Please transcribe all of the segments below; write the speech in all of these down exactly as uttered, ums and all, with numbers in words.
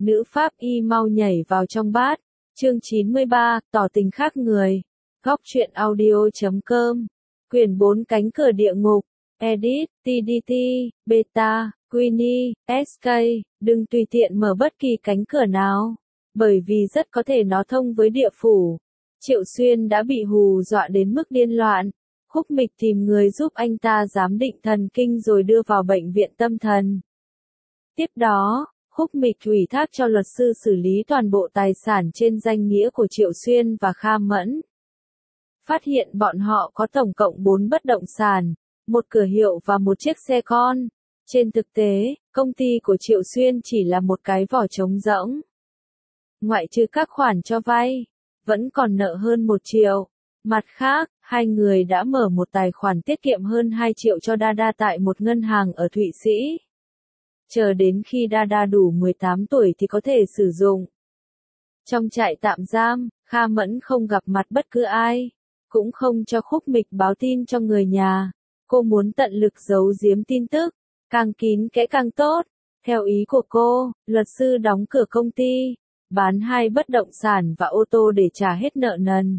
Nữ pháp y mau nhảy vào trong bát. Chương chín mươi ba, tỏ tình khác người. Góc truyện audio chấm com. Quyển bốn cánh cửa địa ngục. Edit, tê đê tê, Beta, Queenie, ét ca. Đừng tùy tiện mở bất kỳ cánh cửa nào. Bởi vì rất có thể nó thông với địa phủ. Triệu Xuyên đã bị hù dọa đến mức điên loạn. Khúc Mịch tìm người giúp anh ta giám định thần kinh rồi đưa vào bệnh viện tâm thần. Tiếp đó, Khúc Mịch ủy thác cho luật sư xử lý toàn bộ tài sản trên danh nghĩa của Triệu Xuyên và Kha Mẫn. Phát hiện bọn họ có tổng cộng bốn bất động sản, một cửa hiệu và một chiếc xe con. Trên thực tế, công ty của Triệu Xuyên chỉ là một cái vỏ trống rỗng. Ngoại trừ các khoản cho vay, vẫn còn nợ hơn một triệu. Mặt khác, hai người đã mở một tài khoản tiết kiệm hơn hai triệu cho Dada tại một ngân hàng ở Thụy Sĩ. Chờ đến khi Dada đủ mười tám tuổi thì có thể sử dụng. Trong trại tạm giam, Kha Mẫn không gặp mặt bất cứ ai, cũng không cho Khúc Mịch báo tin cho người nhà. Cô muốn tận lực giấu giếm tin tức, càng kín kẽ càng tốt. Theo ý của cô, luật sư đóng cửa công ty, bán hai bất động sản và ô tô để trả hết nợ nần.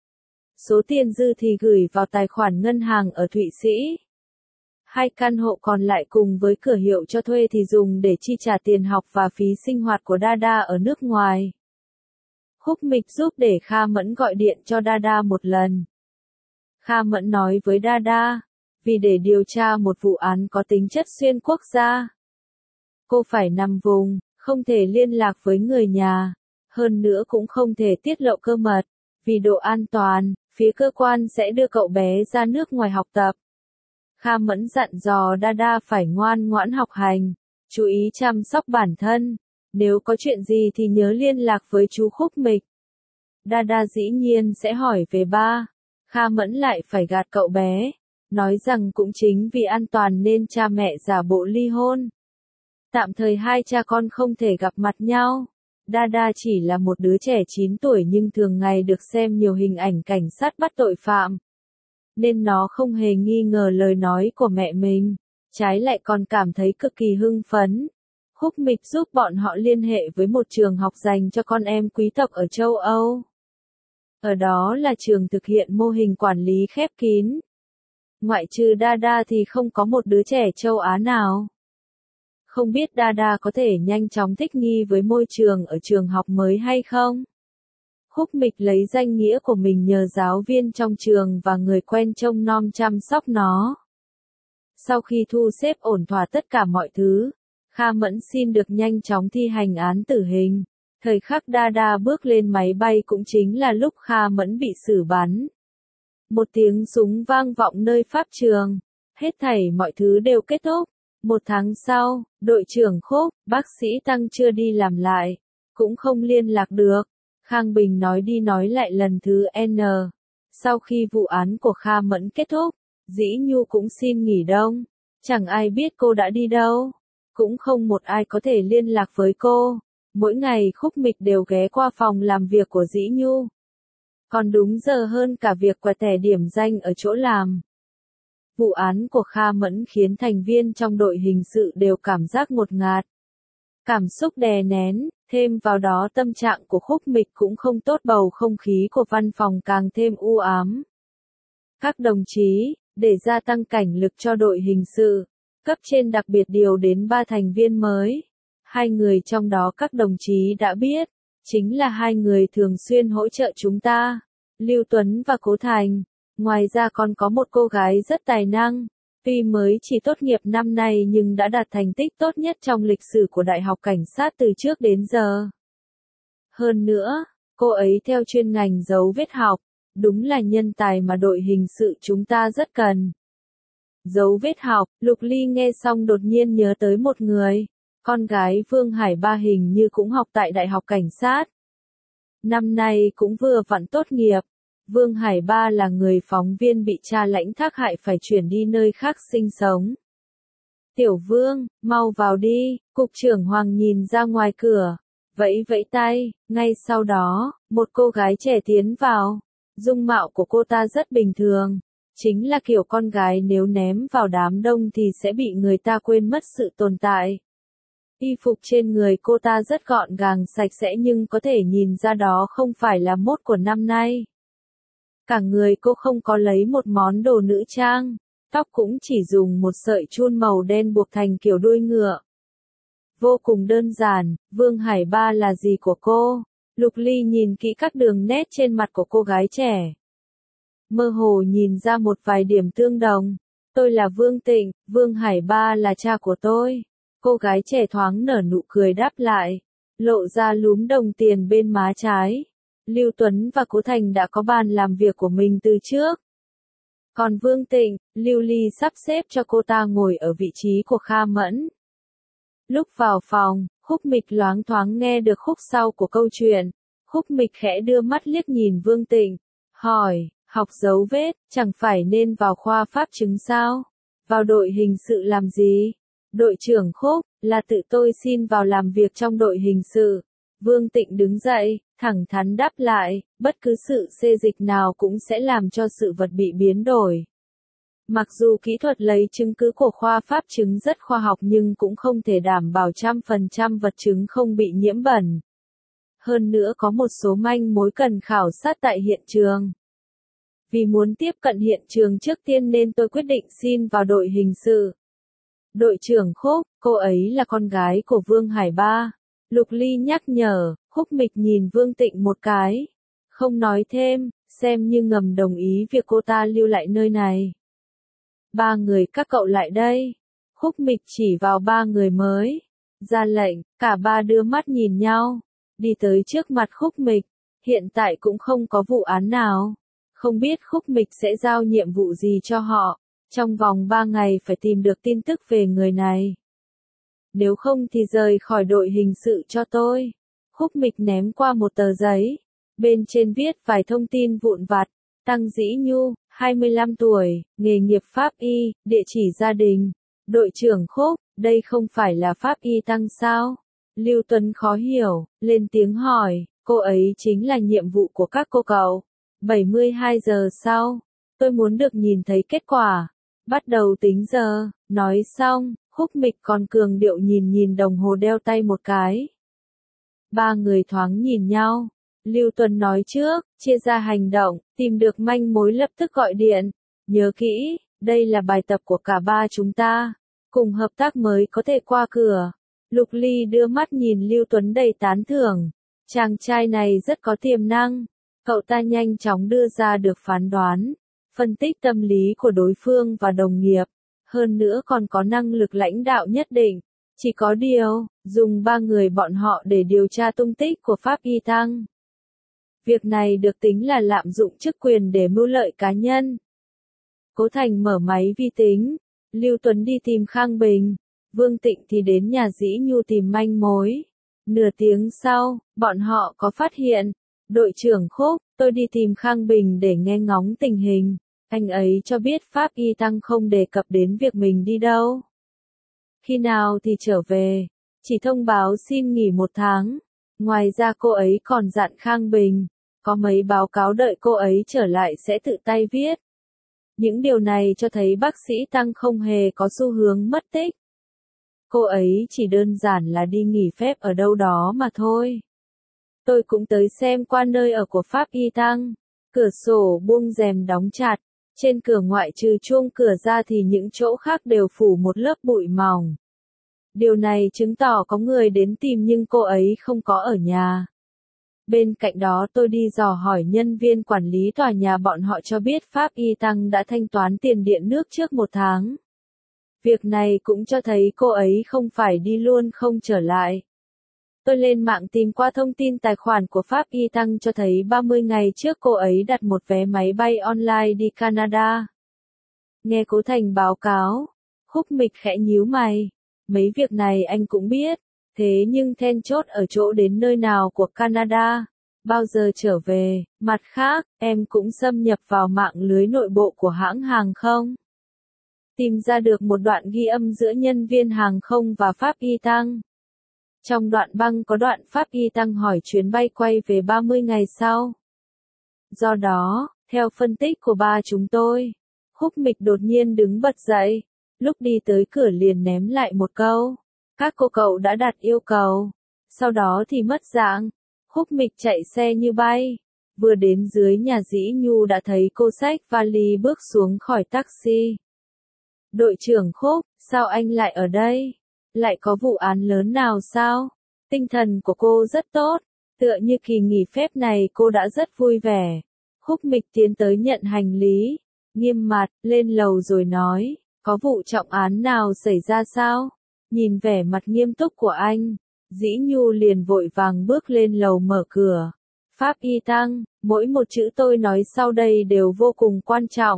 Số tiền dư thì gửi vào tài khoản ngân hàng ở Thụy Sĩ. Hai căn hộ còn lại cùng với cửa hiệu cho thuê thì dùng để chi trả tiền học và phí sinh hoạt của Dada ở nước ngoài. Khúc Mịch giúp để Kha Mẫn gọi điện cho Dada một lần. Kha Mẫn nói với Dada, vì để điều tra một vụ án có tính chất xuyên quốc gia, cô phải nằm vùng, không thể liên lạc với người nhà, hơn nữa cũng không thể tiết lộ cơ mật. Vì độ an toàn, phía cơ quan sẽ đưa cậu bé ra nước ngoài học tập. Kha Mẫn dặn dò Dada phải ngoan ngoãn học hành, chú ý chăm sóc bản thân. Nếu có chuyện gì thì nhớ liên lạc với chú Khúc Mịch. Dada dĩ nhiên sẽ hỏi về ba. Kha Mẫn lại phải gạt cậu bé, nói rằng cũng chính vì an toàn nên cha mẹ giả bộ ly hôn. Tạm thời hai cha con không thể gặp mặt nhau. Dada chỉ là một đứa trẻ chín tuổi nhưng thường ngày được xem nhiều hình ảnh cảnh sát bắt tội phạm, nên nó không hề nghi ngờ lời nói của mẹ mình, trái lại còn cảm thấy cực kỳ hưng phấn. Khúc Mịch giúp bọn họ liên hệ với một trường học dành cho con em quý tộc ở châu Âu. Ở đó là trường thực hiện mô hình quản lý khép kín. Ngoại trừ Dada thì không có một đứa trẻ châu Á nào. Không biết Dada có thể nhanh chóng thích nghi với môi trường ở trường học mới hay không? Khúc Mịch lấy danh nghĩa của mình nhờ giáo viên trong trường và người quen trông nom chăm sóc nó. Sau khi thu xếp ổn thỏa tất cả mọi thứ, Kha Mẫn xin được nhanh chóng thi hành án tử hình. Thời khắc Dada bước lên máy bay cũng chính là lúc Kha Mẫn bị xử bắn. Một tiếng súng vang vọng nơi pháp trường. Hết thảy mọi thứ đều kết thúc. Một tháng sau, đội trưởng Khúc, bác sĩ Tăng chưa đi làm lại, cũng không liên lạc được. Khang Bình nói đi nói lại lần thứ N. Sau khi vụ án của Kha Mẫn kết thúc, Dĩ Nhu cũng xin nghỉ đông. Chẳng ai biết cô đã đi đâu. Cũng không một ai có thể liên lạc với cô. Mỗi ngày Khúc Mịch đều ghé qua phòng làm việc của Dĩ Nhu. Còn đúng giờ hơn cả việc quẹt thẻ điểm danh ở chỗ làm. Vụ án của Kha Mẫn khiến thành viên trong đội hình sự đều cảm giác ngột ngạt. Cảm xúc đè nén, thêm vào đó tâm trạng của Khúc Mịch cũng không tốt, bầu không khí của văn phòng càng thêm u ám. Các đồng chí, để gia tăng cảnh lực cho đội hình sự, cấp trên đặc biệt điều đến ba thành viên mới. Hai người trong đó các đồng chí đã biết, chính là hai người thường xuyên hỗ trợ chúng ta, Lưu Tuấn và Cố Thành. Ngoài ra còn có một cô gái rất tài năng, tuy mới chỉ tốt nghiệp năm nay nhưng đã đạt thành tích tốt nhất trong lịch sử của Đại học Cảnh sát từ trước đến giờ. Hơn nữa, cô ấy theo chuyên ngành dấu vết học, đúng là nhân tài mà đội hình sự chúng ta rất cần. Dấu vết học, Lục Ly nghe xong đột nhiên nhớ tới một người, con gái Vương Hải Ba hình như cũng học tại Đại học Cảnh sát. Năm nay cũng vừa vặn tốt nghiệp. Vương Hải Ba là người phóng viên bị cha lãnh thác hại phải chuyển đi nơi khác sinh sống. Tiểu Vương, mau vào đi, cục trưởng Hoàng nhìn ra ngoài cửa, vẫy vẫy tay, ngay sau đó, một cô gái trẻ tiến vào. Dung mạo của cô ta rất bình thường, chính là kiểu con gái nếu ném vào đám đông thì sẽ bị người ta quên mất sự tồn tại. Y phục trên người cô ta rất gọn gàng sạch sẽ nhưng có thể nhìn ra đó không phải là mốt của năm nay. Cả người cô không có lấy một món đồ nữ trang, tóc cũng chỉ dùng một sợi chun màu đen buộc thành kiểu đuôi ngựa. Vô cùng đơn giản, Vương Hải Ba là gì của cô? Lục Ly nhìn kỹ các đường nét trên mặt của cô gái trẻ. Mơ hồ nhìn ra một vài điểm tương đồng. Tôi là Vương Tịnh, Vương Hải Ba là cha của tôi. Cô gái trẻ thoáng nở nụ cười đáp lại, lộ ra lúm đồng tiền bên má trái. Lưu Tuấn và Cố Thành đã có bàn làm việc của mình từ trước. Còn Vương Tịnh, Lưu Ly sắp xếp cho cô ta ngồi ở vị trí của Kha Mẫn. Lúc vào phòng, Khúc Mịch loáng thoáng nghe được khúc sau của câu chuyện. Khúc Mịch khẽ đưa mắt liếc nhìn Vương Tịnh, hỏi, học dấu vết, chẳng phải nên vào khoa pháp chứng sao? Vào đội hình sự làm gì? Đội trưởng Khúc, là tự tôi xin vào làm việc trong đội hình sự. Vương Tịnh đứng dậy, thẳng thắn đáp lại, bất cứ sự xê dịch nào cũng sẽ làm cho sự vật bị biến đổi. Mặc dù kỹ thuật lấy chứng cứ của khoa pháp chứng rất khoa học nhưng cũng không thể đảm bảo trăm phần trăm vật chứng không bị nhiễm bẩn. Hơn nữa có một số manh mối cần khảo sát tại hiện trường. Vì muốn tiếp cận hiện trường trước tiên nên tôi quyết định xin vào đội hình sự. Đội trưởng Khúc, cô ấy là con gái của Vương Hải Ba. Lục Ly nhắc nhở, Khúc Mịch nhìn Vương Tịnh một cái. Không nói thêm, xem như ngầm đồng ý việc cô ta lưu lại nơi này. Ba người các cậu lại đây. Khúc Mịch chỉ vào ba người mới. Ra lệnh, cả ba đưa mắt nhìn nhau. Đi tới trước mặt Khúc Mịch. Hiện tại cũng không có vụ án nào. Không biết Khúc Mịch sẽ giao nhiệm vụ gì cho họ. Trong vòng ba ngày phải tìm được tin tức về người này. Nếu không thì rời khỏi đội hình sự cho tôi. Khúc Mịch ném qua một tờ giấy. Bên trên viết vài thông tin vụn vặt. Tăng Dĩ Nhu, hai mươi lăm tuổi, nghề nghiệp pháp y, địa chỉ gia đình. Đội trưởng Khúc, đây không phải là pháp y Tăng sao? Lưu Tuấn khó hiểu, lên tiếng hỏi, cô ấy chính là nhiệm vụ của các cô cậu. bảy mươi hai giờ sau, tôi muốn được nhìn thấy kết quả. Bắt đầu tính giờ, nói xong, Khúc Mịch còn cường điệu nhìn nhìn đồng hồ đeo tay một cái. Ba người thoáng nhìn nhau. Lưu Tuấn nói trước, chia ra hành động, tìm được manh mối lập tức gọi điện. Nhớ kỹ, đây là bài tập của cả ba chúng ta. Cùng hợp tác mới có thể qua cửa. Lục Ly đưa mắt nhìn Lưu Tuấn đầy tán thưởng. Chàng trai này rất có tiềm năng. Cậu ta nhanh chóng đưa ra được phán đoán, phân tích tâm lý của đối phương và đồng nghiệp. Hơn nữa còn có năng lực lãnh đạo nhất định. Chỉ có điều, dùng ba người bọn họ để điều tra tung tích của Pháp Y Tăng. Việc này được tính là lạm dụng chức quyền để mưu lợi cá nhân. Cố Thành mở máy vi tính. Lưu Tuấn đi tìm Khang Bình. Vương Tịnh thì đến nhà Dĩ Nhu tìm manh mối. Nửa tiếng sau, bọn họ có phát hiện. Đội trưởng Khúc, tôi đi tìm Khang Bình để nghe ngóng tình hình. Anh ấy cho biết Pháp Y Tăng không đề cập đến việc mình đi đâu. Khi nào thì trở về. Chỉ thông báo xin nghỉ một tháng. Ngoài ra cô ấy còn dặn Khang Bình. Có mấy báo cáo đợi cô ấy trở lại sẽ tự tay viết. Những điều này cho thấy bác sĩ Tăng không hề có xu hướng mất tích. Cô ấy chỉ đơn giản là đi nghỉ phép ở đâu đó mà thôi. Tôi cũng tới xem qua nơi ở của Pháp Y Tăng. Cửa sổ buông rèm đóng chặt. Trên cửa ngoại trừ chuông cửa ra thì những chỗ khác đều phủ một lớp bụi mỏng. Điều này chứng tỏ có người đến tìm nhưng cô ấy không có ở nhà. Bên cạnh đó tôi đi dò hỏi nhân viên quản lý tòa nhà, bọn họ cho biết Pháp Y Tăng đã thanh toán tiền điện nước trước một tháng. Việc này cũng cho thấy cô ấy không phải đi luôn không trở lại. Tôi lên mạng tìm qua thông tin tài khoản của Pháp Y Tăng cho thấy ba mươi ngày trước cô ấy đặt một vé máy bay online đi Canada. Nghe Cố Thành báo cáo, Khúc Mịch khẽ nhíu mày. Mấy việc này anh cũng biết, thế nhưng then chốt ở chỗ đến nơi nào của Canada, bao giờ trở về. Mặt khác, em cũng xâm nhập vào mạng lưới nội bộ của hãng hàng không. Tìm ra được một đoạn ghi âm giữa nhân viên hàng không và Pháp Y Tăng. Trong đoạn băng có đoạn Pháp Y Tăng hỏi chuyến bay quay về ba mươi ngày sau. Do đó, theo phân tích của ba chúng tôi, Khúc Mịch đột nhiên đứng bật dậy. Lúc đi tới cửa liền ném lại một câu. Các cô cậu đã đặt yêu cầu. Sau đó thì mất dạng. Khúc Mịch chạy xe như bay. Vừa đến dưới nhà Dĩ Nhu đã thấy cô xách vali bước xuống khỏi taxi. Đội trưởng Khúc, sao anh lại ở đây? Lại có vụ án lớn nào sao? Tinh thần của cô rất tốt. Tựa như kỳ nghỉ phép này cô đã rất vui vẻ. Khúc Mịch tiến tới nhận hành lý. Nghiêm mặt, lên lầu rồi nói. Có vụ trọng án nào xảy ra sao? Nhìn vẻ mặt nghiêm túc của anh. Dĩ Nhu liền vội vàng bước lên lầu mở cửa. Pháp Y Tăng, mỗi một chữ tôi nói sau đây đều vô cùng quan trọng.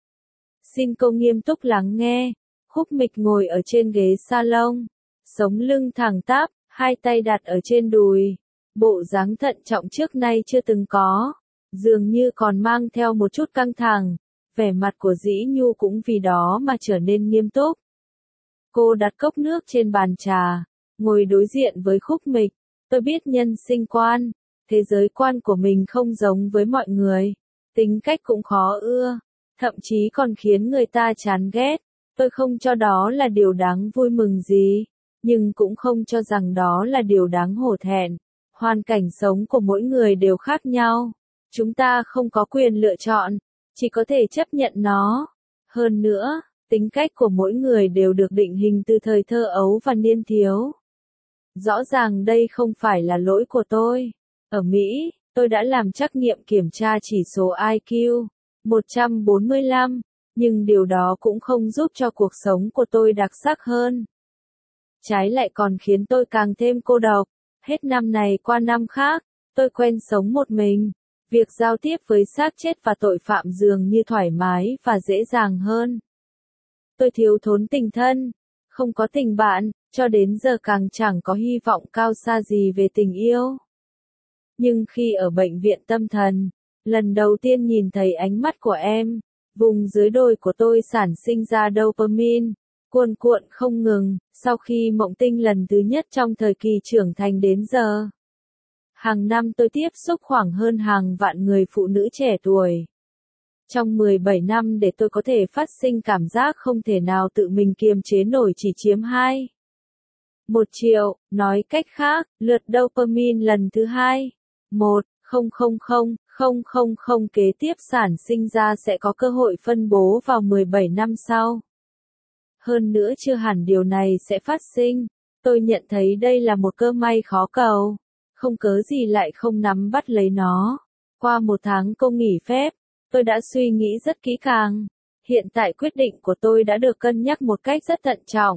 Xin cô nghiêm túc lắng nghe. Khúc Mịch ngồi ở trên ghế salon, sống lưng thẳng tắp, hai tay đặt ở trên đùi. Bộ dáng thận trọng trước nay chưa từng có, dường như còn mang theo một chút căng thẳng. Vẻ mặt của Dĩ Nhu cũng vì đó mà trở nên nghiêm túc. Cô đặt cốc nước trên bàn trà, ngồi đối diện với Khúc Mịch. Tôi biết nhân sinh quan, thế giới quan của mình không giống với mọi người, tính cách cũng khó ưa, thậm chí còn khiến người ta chán ghét. Tôi không cho đó là điều đáng vui mừng gì, nhưng cũng không cho rằng đó là điều đáng hổ thẹn. Hoàn cảnh sống của mỗi người đều khác nhau, chúng ta không có quyền lựa chọn, chỉ có thể chấp nhận nó. Hơn nữa, tính cách của mỗi người đều được định hình từ thời thơ ấu và niên thiếu. Rõ ràng đây không phải là lỗi của tôi. Ở Mỹ, tôi đã làm trắc nghiệm kiểm tra chỉ số I Q một trăm bốn mươi lăm, nhưng điều đó cũng không giúp cho cuộc sống của tôi đặc sắc hơn. Trái lại còn khiến tôi càng thêm cô độc. Hết năm này qua năm khác, tôi quen sống một mình. Việc giao tiếp với xác chết và tội phạm dường như thoải mái và dễ dàng hơn. Tôi thiếu thốn tình thân, không có tình bạn, cho đến giờ càng chẳng có hy vọng cao xa gì về tình yêu. Nhưng khi ở bệnh viện tâm thần, lần đầu tiên nhìn thấy ánh mắt của em, vùng dưới đồi của tôi sản sinh ra dopamine, cuồn cuộn không ngừng, sau khi mộng tinh lần thứ nhất trong thời kỳ trưởng thành đến giờ. Hàng năm tôi tiếp xúc khoảng hơn hàng vạn người phụ nữ trẻ tuổi. Trong mười bảy năm để tôi có thể phát sinh cảm giác không thể nào tự mình kiềm chế nổi chỉ chiếm hai. Một triệu, nói cách khác, lượt dopamine lần thứ hai. Một, không không không, không không không kế tiếp sản sinh ra sẽ có cơ hội phân bố vào mười bảy năm sau. Hơn nữa chưa hẳn điều này sẽ phát sinh. Tôi nhận thấy đây là một cơ may khó cầu. Không cớ gì lại không nắm bắt lấy nó. Qua một tháng cô nghỉ phép, tôi đã suy nghĩ rất kỹ càng. Hiện tại quyết định của tôi đã được cân nhắc một cách rất thận trọng.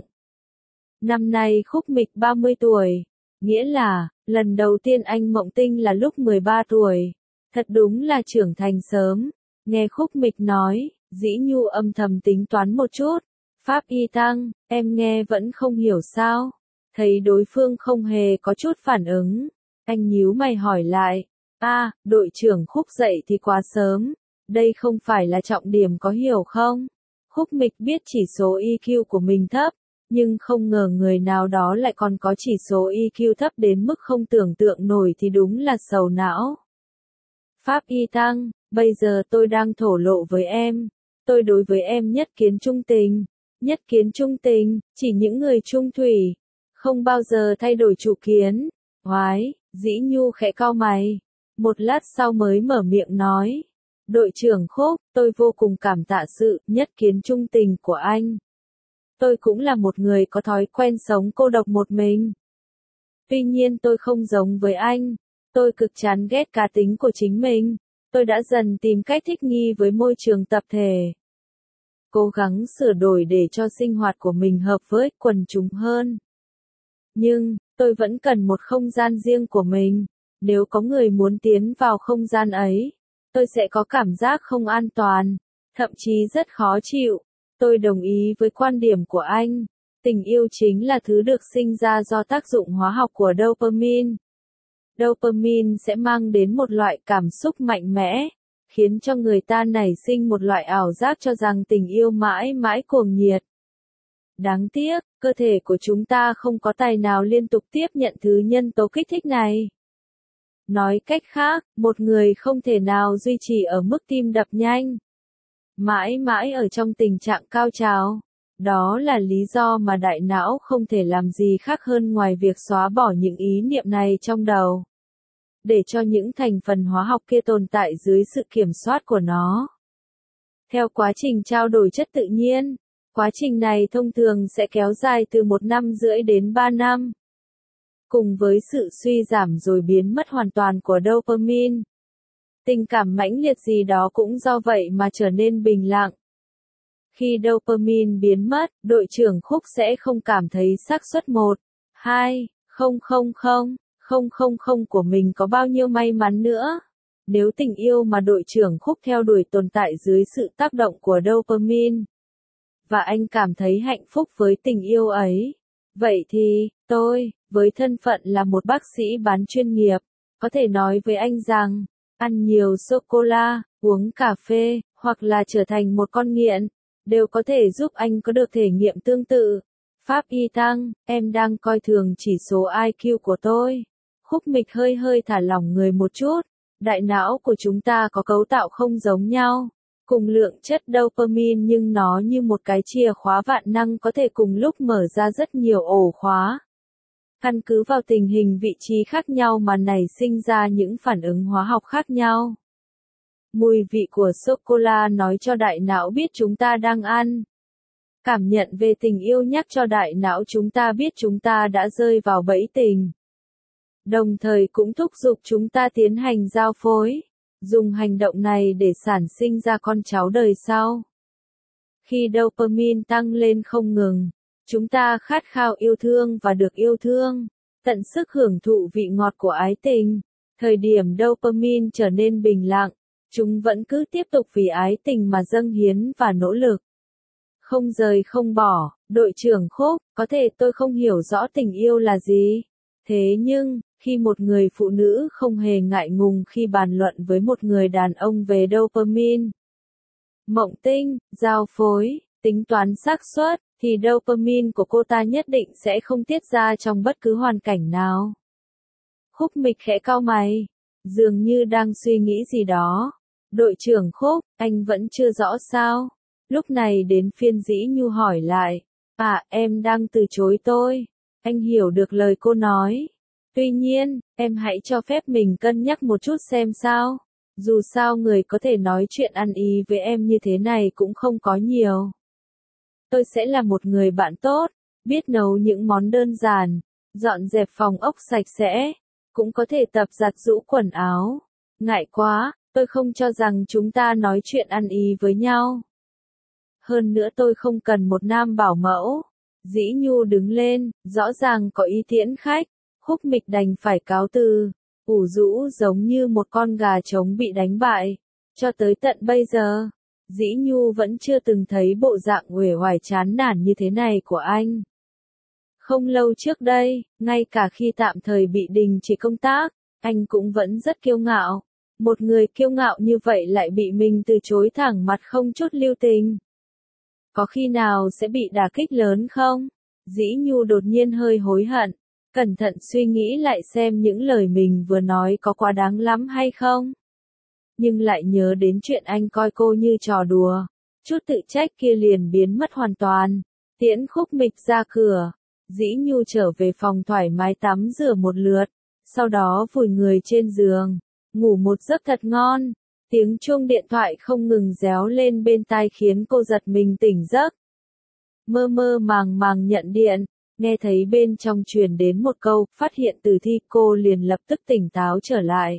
Năm nay Khúc Mịch ba mươi tuổi. Nghĩa là, lần đầu tiên anh mộng tinh là lúc mười ba tuổi. Thật đúng là trưởng thành sớm. Nghe Khúc Mịch nói, Dĩ Nhu âm thầm tính toán một chút. Pháp Y Tăng, em nghe vẫn không hiểu sao. Thấy đối phương không hề có chút phản ứng. Anh nhíu mày hỏi lại. À, đội trưởng Khúc dậy thì quá sớm. Đây không phải là trọng điểm có hiểu không? Khúc Mịch biết chỉ số E Q của mình thấp. Nhưng không ngờ người nào đó lại còn có chỉ số E Q thấp đến mức không tưởng tượng nổi thì đúng là sầu não. Pháp Y Tăng, bây giờ tôi đang thổ lộ với em. Tôi đối với em nhất kiến trung tình. Nhất kiến trung tình, chỉ những người trung thủy. Không bao giờ thay đổi chủ kiến. Hoái, Dĩ Nhu khẽ cau mày. Một lát sau mới mở miệng nói. Đội trưởng Khúc, tôi vô cùng cảm tạ sự nhất kiến trung tình của anh. Tôi cũng là một người có thói quen sống cô độc một mình. Tuy nhiên tôi không giống với anh. Tôi cực chán ghét cá tính của chính mình. Tôi đã dần tìm cách thích nghi với môi trường tập thể. Cố gắng sửa đổi để cho sinh hoạt của mình hợp với quần chúng hơn. Nhưng, tôi vẫn cần một không gian riêng của mình. Nếu có người muốn tiến vào không gian ấy, tôi sẽ có cảm giác không an toàn, thậm chí rất khó chịu. Tôi đồng ý với quan điểm của anh. Tình yêu chính là thứ được sinh ra do tác dụng hóa học của dopamine. Dopamine sẽ mang đến một loại cảm xúc mạnh mẽ, khiến cho người ta nảy sinh một loại ảo giác cho rằng tình yêu mãi mãi cuồng nhiệt. Đáng tiếc, cơ thể của chúng ta không có tài nào liên tục tiếp nhận thứ nhân tố kích thích này. Nói cách khác, một người không thể nào duy trì ở mức tim đập nhanh, mãi mãi ở trong tình trạng cao trào. Đó là lý do mà đại não không thể làm gì khác hơn ngoài việc xóa bỏ những ý niệm này trong đầu, để cho những thành phần hóa học kia tồn tại dưới sự kiểm soát của nó. Theo quá trình trao đổi chất tự nhiên, quá trình này thông thường sẽ kéo dài từ một năm rưỡi đến ba năm. Cùng với sự suy giảm rồi biến mất hoàn toàn của dopamine, tình cảm mãnh liệt gì đó cũng do vậy mà trở nên bình lặng. Khi dopamine biến mất, đội trưởng Khúc sẽ không cảm thấy xác suất một, hai, không không không, không không không của mình có bao nhiêu may mắn nữa. Nếu tình yêu mà đội trưởng Khúc theo đuổi tồn tại dưới sự tác động của dopamine, và anh cảm thấy hạnh phúc với tình yêu ấy, vậy thì, tôi, với thân phận là một bác sĩ bán chuyên nghiệp, có thể nói với anh rằng, ăn nhiều sô-cô-la, uống cà phê, hoặc là trở thành một con nghiện, đều có thể giúp anh có được thể nghiệm tương tự. Pháp Y Tăng, em đang coi thường chỉ số I Q của tôi. Khúc Mịch hơi hơi thả lỏng người một chút. Đại não của chúng ta có cấu tạo không giống nhau, cùng lượng chất dopamine nhưng nó như một cái chìa khóa vạn năng có thể cùng lúc mở ra rất nhiều ổ khóa. Căn cứ vào tình hình vị trí khác nhau mà nảy sinh ra những phản ứng hóa học khác nhau. Mùi vị của sô-cô-la nói cho đại não biết chúng ta đang ăn. Cảm nhận về tình yêu nhắc cho đại não chúng ta biết chúng ta đã rơi vào bẫy tình. Đồng thời cũng thúc giục chúng ta tiến hành giao phối, dùng hành động này để sản sinh ra con cháu đời sau. Khi dopamine tăng lên không ngừng, chúng ta khát khao yêu thương và được yêu thương, tận sức hưởng thụ vị ngọt của ái tình. Thời điểm dopamine trở nên bình lặng, chúng vẫn cứ tiếp tục vì ái tình mà dâng hiến và nỗ lực. Không rời không bỏ, đội trưởng Khúc, có thể tôi không hiểu rõ tình yêu là gì. Thế nhưng, khi một người phụ nữ không hề ngại ngùng khi bàn luận với một người đàn ông về dopamine, mộng tinh, giao phối, tính toán xác suất, thì dopamine của cô ta nhất định sẽ không tiết ra trong bất cứ hoàn cảnh nào. Khúc Mịch khẽ cau mày, dường như đang suy nghĩ gì đó. Đội trưởng Khúc, anh vẫn chưa rõ sao? Lúc này đến phiên Dĩ Nhu hỏi lại. À, em đang từ chối tôi. Anh hiểu được lời cô nói. Tuy nhiên, em hãy cho phép mình cân nhắc một chút xem sao. Dù sao người có thể nói chuyện ăn ý với em như thế này cũng không có nhiều. Tôi sẽ là một người bạn tốt, biết nấu những món đơn giản, dọn dẹp phòng ốc sạch sẽ, cũng có thể tập giặt giũ quần áo. Ngại quá, tôi không cho rằng chúng ta nói chuyện ăn ý với nhau. Hơn nữa tôi không cần một nam bảo mẫu. Dĩ Nhu đứng lên, rõ ràng có ý tiễn khách. Khúc Mịch đành phải cáo từ, ủ rũ giống như một con gà trống bị đánh bại. Cho tới tận bây giờ, Dĩ Nhu vẫn chưa từng thấy bộ dạng uể oải chán nản như thế này của anh. Không lâu trước đây, ngay cả khi tạm thời bị đình chỉ công tác, anh cũng vẫn rất kiêu ngạo. Một người kiêu ngạo như vậy lại bị mình từ chối thẳng mặt không chút lưu tình. Có khi nào sẽ bị đả kích lớn không? Dĩ Nhu đột nhiên hơi hối hận, cẩn thận suy nghĩ lại xem những lời mình vừa nói có quá đáng lắm hay không. Nhưng lại nhớ đến chuyện anh coi cô như trò đùa, chút tự trách kia liền biến mất hoàn toàn. Tiễn Khúc Mịch ra cửa, Dĩ Nhu trở về phòng thoải mái tắm rửa một lượt, sau đó vùi người trên giường, ngủ một giấc thật ngon. Tiếng chuông điện thoại không ngừng réo lên bên tai khiến cô giật mình tỉnh giấc. Mơ mơ màng màng nhận điện, nghe thấy bên trong truyền đến một câu, phát hiện tử thi, cô liền lập tức tỉnh táo trở lại.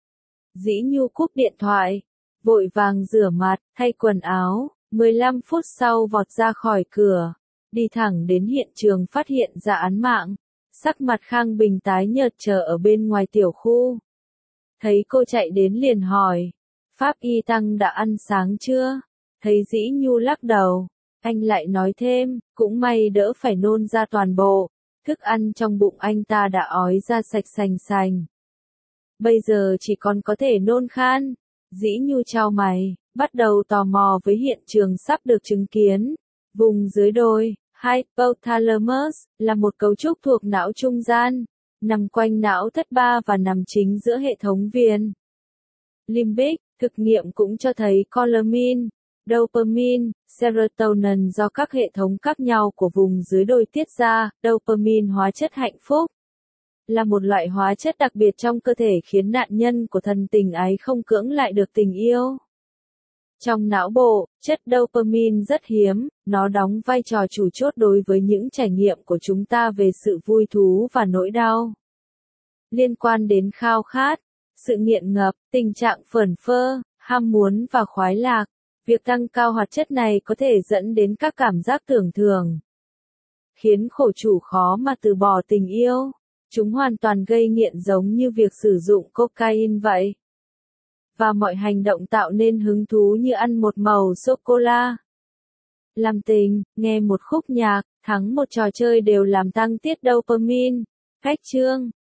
Dĩ Nhu cúp điện thoại, vội vàng rửa mặt, thay quần áo, mười lăm phút sau vọt ra khỏi cửa, đi thẳng đến hiện trường phát hiện ra án mạng. Sắc mặt Khang Bình tái nhợt chờ ở bên ngoài tiểu khu. Thấy cô chạy đến liền hỏi, Pháp Y Tăng đã ăn sáng chưa? Thấy Dĩ Nhu lắc đầu, anh lại nói thêm, cũng may đỡ phải nôn ra toàn bộ, thức ăn trong bụng anh ta đã ói ra sạch sành sành. Bây giờ chỉ còn có thể nôn khan. Dĩ Nhu chau mày, bắt đầu tò mò với hiện trường sắp được chứng kiến. Vùng dưới đôi, hypothalamus, là một cấu trúc thuộc não trung gian, nằm quanh não thất ba và nằm chính giữa hệ thống viền limbic. Thực nghiệm cũng cho thấy cholamine, Dopamine, serotonin do các hệ thống khác nhau của vùng dưới đồi tiết ra. Dopamine, hóa chất hạnh phúc, là một loại hóa chất đặc biệt trong cơ thể khiến nạn nhân của thần tình ái không cưỡng lại được tình yêu. Trong não bộ, chất dopamine rất hiếm, nó đóng vai trò chủ chốt đối với những trải nghiệm của chúng ta về sự vui thú và nỗi đau. Liên quan đến khao khát, sự nghiện ngập, tình trạng phởn phơ, ham muốn và khoái lạc, việc tăng cao hoạt chất này có thể dẫn đến các cảm giác tưởng thường, khiến khổ chủ khó mà từ bỏ tình yêu. Chúng hoàn toàn gây nghiện giống như việc sử dụng cocaine vậy. Và mọi hành động tạo nên hứng thú như ăn một mẩu sô-cô-la, làm tình, nghe một khúc nhạc, thắng một trò chơi đều làm tăng tiết dopamine. Cách chương